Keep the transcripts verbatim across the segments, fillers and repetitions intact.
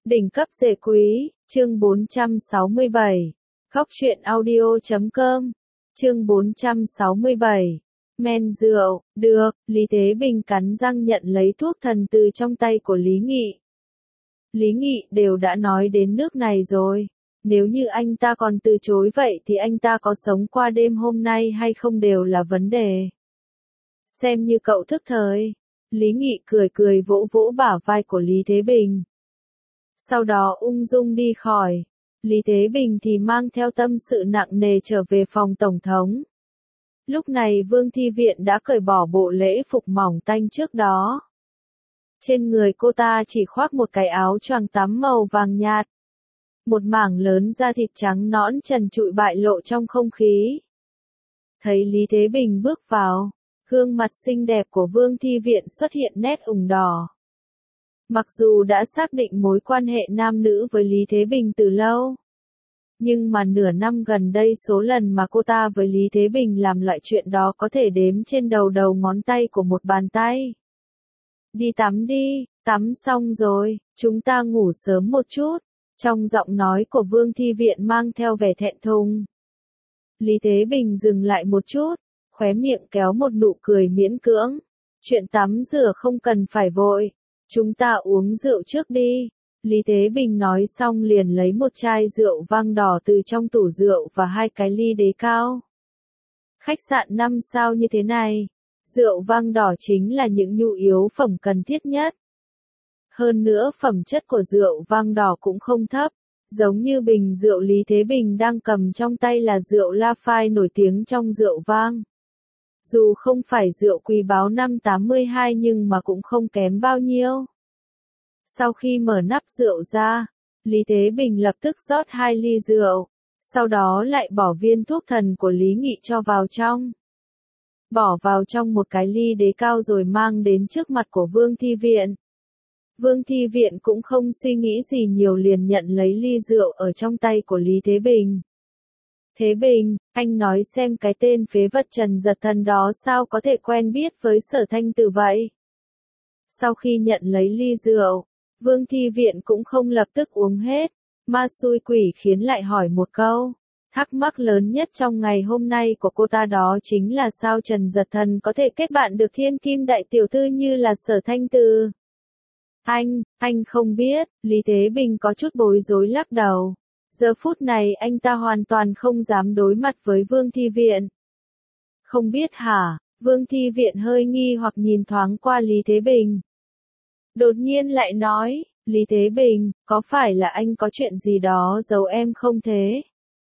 Đỉnh cấp rể quý, chương bốn trăm sáu mươi bảy. Góc truyện audio chấm com. Chương bốn trăm sáu mươi bảy. Men rượu, được, Lý Thế Bình cắn răng nhận lấy thuốc thần từ trong tay của Lý Nghị. Lý Nghị đều đã nói đến nước này rồi. Nếu như anh ta còn từ chối vậy thì anh ta có sống qua đêm hôm nay hay không đều là vấn đề. Xem như cậu thức thời. Lý Nghị cười cười vỗ vỗ bả vai của Lý Thế Bình. Sau đó ung dung đi khỏi. Lý Thế Bình thì mang theo tâm sự nặng nề trở về phòng tổng thống. Lúc này Vương Thi Viện đã cởi bỏ bộ lễ phục mỏng tanh trước đó. Trên người cô ta chỉ khoác một cái áo choàng tắm màu vàng nhạt. Một mảng lớn da thịt trắng nõn trần trụi bại lộ trong không khí. Thấy Lý Thế Bình bước vào, gương mặt xinh đẹp của Vương Thi Viện xuất hiện nét ửng đỏ. Mặc dù đã xác định mối quan hệ nam nữ với Lý Thế Bình từ lâu, nhưng mà nửa năm gần đây số lần mà cô ta với Lý Thế Bình làm loại chuyện đó có thể đếm trên đầu đầu ngón tay của một bàn tay. Đi tắm đi, tắm xong rồi, chúng ta ngủ sớm một chút. Trong giọng nói của Vương Thi Viện mang theo vẻ thẹn thùng. Lý Thế Bình dừng lại một chút, khóe miệng kéo một nụ cười miễn cưỡng. Chuyện tắm rửa không cần phải vội. Chúng ta uống rượu trước đi. Lý Thế Bình nói xong liền lấy một chai rượu vang đỏ từ trong tủ rượu và hai cái ly đế cao. Khách sạn năm sao như thế này, rượu vang đỏ chính là những nhu yếu phẩm cần thiết nhất. Hơn nữa phẩm chất của rượu vang đỏ cũng không thấp, giống như bình rượu Lý Thế Bình đang cầm trong tay là rượu La Phai nổi tiếng trong rượu vang. Dù không phải rượu quý báu năm tám mươi hai nhưng mà cũng không kém bao nhiêu. Sau khi mở nắp rượu ra, Lý Thế Bình lập tức rót hai ly rượu, sau đó lại bỏ viên thuốc thần của Lý Nghị cho vào trong. Bỏ vào trong một cái ly đế cao rồi mang đến trước mặt của Vương Thi Viện. Vương Thi Viện cũng không suy nghĩ gì nhiều liền nhận lấy ly rượu ở trong tay của Lý Thế Bình. Thế Bình, anh nói xem cái tên phế vật Trần Giật Thần đó sao có thể quen biết với Sở Thanh Từ vậy? Sau khi nhận lấy ly rượu, Vương Thi Viện cũng không lập tức uống hết, ma xui quỷ khiến lại hỏi một câu. Thắc mắc lớn nhất trong ngày hôm nay của cô ta đó chính là sao Trần Giật Thần có thể kết bạn được thiên kim đại tiểu thư như là Sở Thanh Từ. Anh, anh không biết, Lý Thế Bình có chút bối rối lắc đầu. Giờ phút này anh ta hoàn toàn không dám đối mặt với Vương Thi Viện. Không biết hả? Vương Thi Viện hơi nghi hoặc nhìn thoáng qua Lý Thế Bình. Đột nhiên lại nói, Lý Thế Bình, có phải là anh có chuyện gì đó giấu em không thế?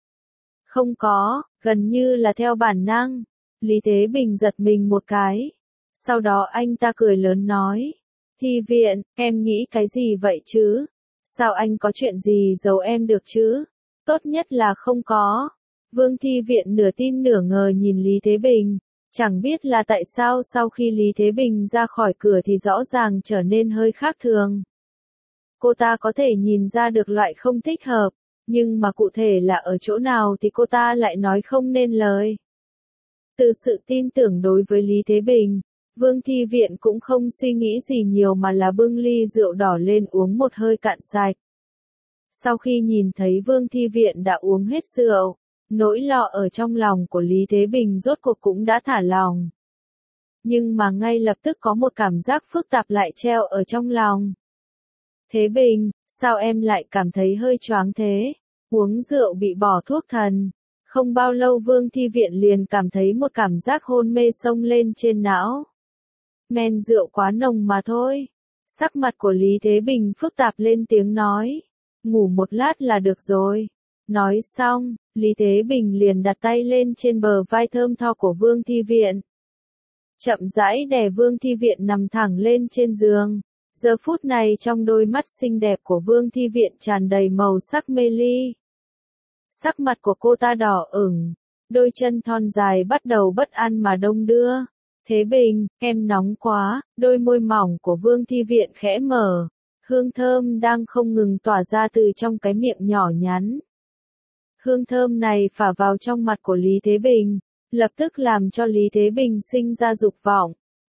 Không có, gần như là theo bản năng. Lý Thế Bình giật mình một cái. Sau đó anh ta cười lớn nói. Thi Viện, em nghĩ cái gì vậy chứ? Sao anh có chuyện gì giấu em được chứ? Tốt nhất là không có. Vương Thi Viện nửa tin nửa ngờ nhìn Lý Thế Bình. Chẳng biết là tại sao sau khi Lý Thế Bình ra khỏi cửa thì rõ ràng trở nên hơi khác thường. Cô ta có thể nhìn ra được loại không thích hợp, nhưng mà cụ thể là ở chỗ nào thì cô ta lại nói không nên lời. Từ sự tin tưởng đối với Lý Thế Bình, Vương Thi Viện cũng không suy nghĩ gì nhiều mà là bưng ly rượu đỏ lên uống một hơi cạn sạch. Sau khi nhìn thấy Vương Thi Viện đã uống hết rượu, nỗi lo ở trong lòng của Lý Thế Bình rốt cuộc cũng đã thả lòng. Nhưng mà ngay lập tức có một cảm giác phức tạp lại treo ở trong lòng. Thế Bình, sao em lại cảm thấy hơi choáng thế? Uống rượu bị bỏ thuốc thần. Không bao lâu Vương Thi Viện liền cảm thấy một cảm giác hôn mê xông lên trên não. Men rượu quá nồng mà thôi. Sắc mặt của Lý Thế Bình phức tạp lên tiếng nói. Ngủ một lát là được rồi. Nói xong, Lý Thế Bình liền đặt tay lên trên bờ vai thơm tho của Vương Thi Viện. Chậm rãi đè Vương Thi Viện nằm thẳng lên trên giường. Giờ phút này trong đôi mắt xinh đẹp của Vương Thi Viện tràn đầy màu sắc mê ly. Sắc mặt của cô ta đỏ ửng, đôi chân thon dài bắt đầu bất an mà đong đưa. Thế Bình, em nóng quá, đôi môi mỏng của Vương Thi Viện khẽ mở. Hương thơm đang không ngừng tỏa ra từ trong cái miệng nhỏ nhắn. Hương thơm này phả vào trong mặt của Lý Thế Bình, lập tức làm cho Lý Thế Bình sinh ra dục vọng.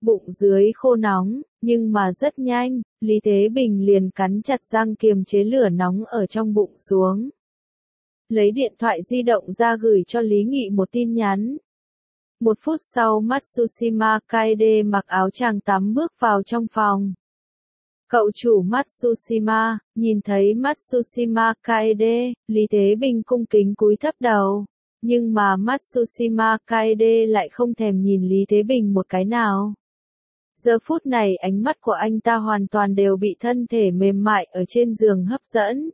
bụng dưới khô nóng, nhưng mà rất nhanh, Lý Thế Bình liền cắn chặt răng kiềm chế lửa nóng ở trong bụng xuống. Lấy điện thoại di động ra gửi cho Lý Nghị một tin nhắn. Một phút sau Matsushima Kaede mặc áo choàng tắm bước vào trong phòng. Cậu chủ Matsushima, nhìn thấy Matsushima Kaede, Lý Thế Bình cung kính cúi thấp đầu. Nhưng mà Matsushima Kaede lại không thèm nhìn Lý Thế Bình một cái nào. Giờ phút này ánh mắt của anh ta hoàn toàn đều bị thân thể mềm mại ở trên giường hấp dẫn.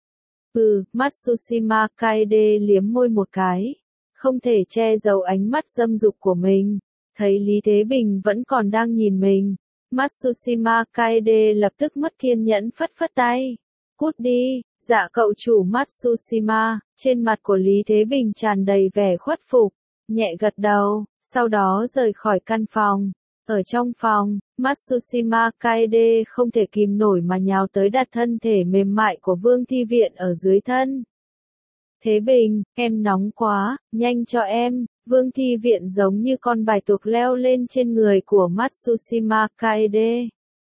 Ừ, Matsushima Kaede liếm môi một cái. Không thể che giấu ánh mắt dâm dục của mình. Thấy Lý Thế Bình vẫn còn đang nhìn mình. Matsushima Kaede lập tức mất kiên nhẫn phất phất tay. Cút đi, dạ cậu chủ Matsushima. Trên mặt của Lý Thế Bình tràn đầy vẻ khuất phục. Nhẹ gật đầu, sau đó rời khỏi căn phòng. Ở trong phòng, Matsushima Kaede không thể kìm nổi mà nhào tới đặt thân thể mềm mại của Vương Thi Viện ở dưới thân. Thế Bình, em nóng quá, nhanh cho em. Vương Thi Viện giống như con bạch tuộc leo lên trên người của Matsushima Kaede.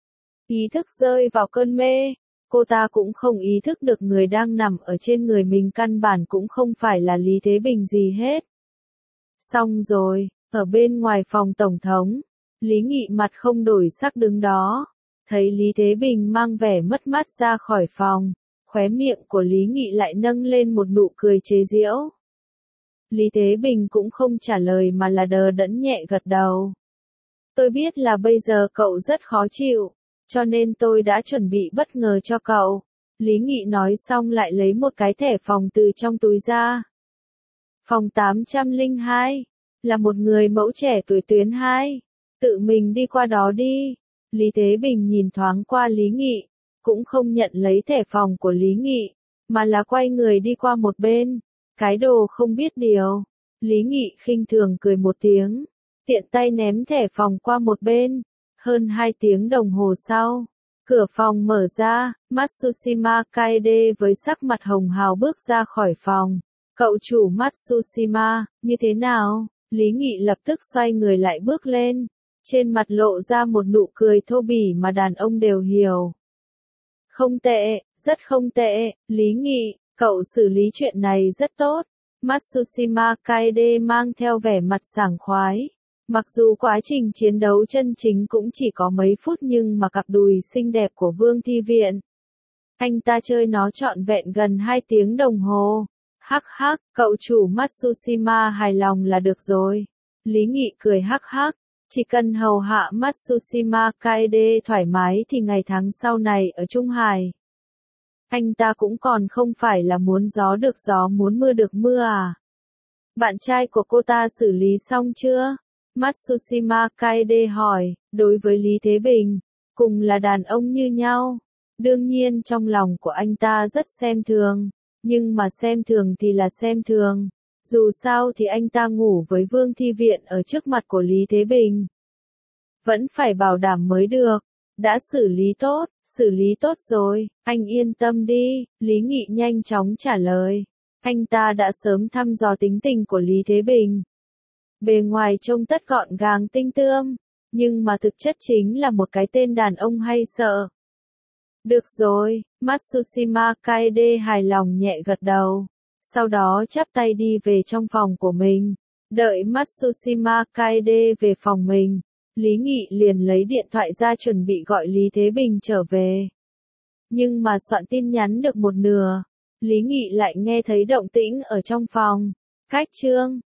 Ý thức rơi vào cơn mê. Cô ta cũng không ý thức được người đang nằm ở trên người mình căn bản cũng không phải là Lý Thế Bình gì hết. Xong rồi, ở bên ngoài phòng tổng thống, Lý Nghị mặt không đổi sắc đứng đó. Thấy Lý Thế Bình mang vẻ mất mát ra khỏi phòng, khóe miệng của Lý Nghị lại nâng lên một nụ cười chế giễu. Lý Thế Bình cũng không trả lời mà là đờ đẫn nhẹ gật đầu. Tôi biết là bây giờ cậu rất khó chịu, cho nên tôi đã chuẩn bị bất ngờ cho cậu. Lý Nghị nói xong lại lấy một cái thẻ phòng từ trong túi ra. Phòng tám trăm lẻ hai, là một người mẫu trẻ tuổi tuyến hai. Tự mình đi qua đó đi. Lý Thế Bình nhìn thoáng qua Lý Nghị, cũng không nhận lấy thẻ phòng của Lý Nghị, mà là quay người đi qua một bên. Cái đồ không biết điều. Lý Nghị khinh thường cười một tiếng, tiện tay ném thẻ phòng qua một bên. Hơn hai tiếng đồng hồ sau, cửa phòng mở ra, Matsushima Kaede với sắc mặt hồng hào bước ra khỏi phòng. Cậu chủ Matsushima, như thế nào? Lý Nghị lập tức xoay người lại bước lên. Trên mặt lộ ra một nụ cười thô bỉ mà đàn ông đều hiểu. Không tệ, rất không tệ, Lý Nghị, cậu xử lý chuyện này rất tốt. Matsushima Kaede mang theo vẻ mặt sảng khoái. Mặc dù quá trình chiến đấu chân chính cũng chỉ có mấy phút nhưng mà cặp đùi xinh đẹp của Vương Thi Viện. Anh ta chơi nó trọn vẹn gần hai tiếng đồng hồ. Hắc hắc, cậu chủ Matsushima hài lòng là được rồi. Lý Nghị cười hắc hắc. Chỉ cần hầu hạ Matsushima Kaede thoải mái thì ngày tháng sau này ở Trung Hải. Anh ta cũng còn không phải là muốn gió được gió muốn mưa được mưa à. Bạn trai của cô ta xử lý xong chưa? Matsushima Kaede hỏi, đối với Lý Thế Bình, cùng là đàn ông như nhau. Đương nhiên trong lòng của anh ta rất xem thường, nhưng mà xem thường thì là xem thường. Dù sao thì anh ta ngủ với Vương Thi Viện ở trước mặt của Lý Thế Bình. Vẫn phải bảo đảm mới được. Đã xử lý tốt, xử lý tốt rồi, anh yên tâm đi, Lý Nghị nhanh chóng trả lời. Anh ta đã sớm thăm dò tính tình của Lý Thế Bình. Bề ngoài trông tất gọn gàng tinh tươm, nhưng mà thực chất chính là một cái tên đàn ông hay sợ. Được rồi, Matsushima Kaede hài lòng nhẹ gật đầu. Sau đó chắp tay đi về trong phòng của mình. Đợi Matsushima Kaede về phòng mình, Lý Nghị liền lấy điện thoại ra chuẩn bị gọi Lý Thế Bình trở về. Nhưng mà soạn tin nhắn được một nửa, Lý Nghị lại nghe thấy động tĩnh ở trong phòng. Cách chương